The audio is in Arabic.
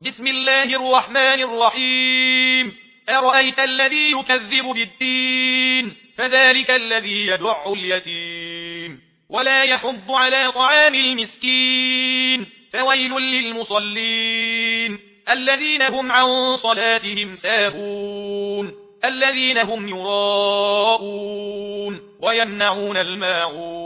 بسم الله الرحمن الرحيم. أرأيت الذي يكذب بالدين فذلك الذي يدع اليتيم ولا يحض على طعام المسكين فويل للمصلين الذين هم عن صلاتهم ساهون الذين هم يراءون ويمنعون الماعون